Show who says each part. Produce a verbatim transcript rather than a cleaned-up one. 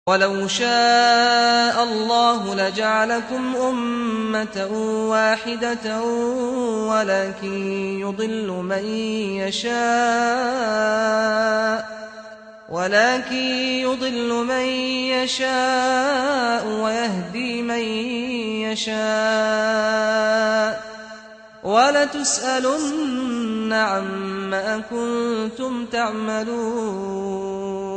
Speaker 1: وَلَوْ شَاءَ اللَّهُ لَجَعَلَكُمْ أُمَّةً وَاحِدَةً وَلَكِن يُضِلُّ مَن يَشَاءُ وَلَكِن يُضِلُّ مَن يَشَاءُ وَيَهْدِي مَن يَشَاءُ وَلَتُسْأَلُنَّ عَمَّا كُنتُمْ تَعْمَلُونَ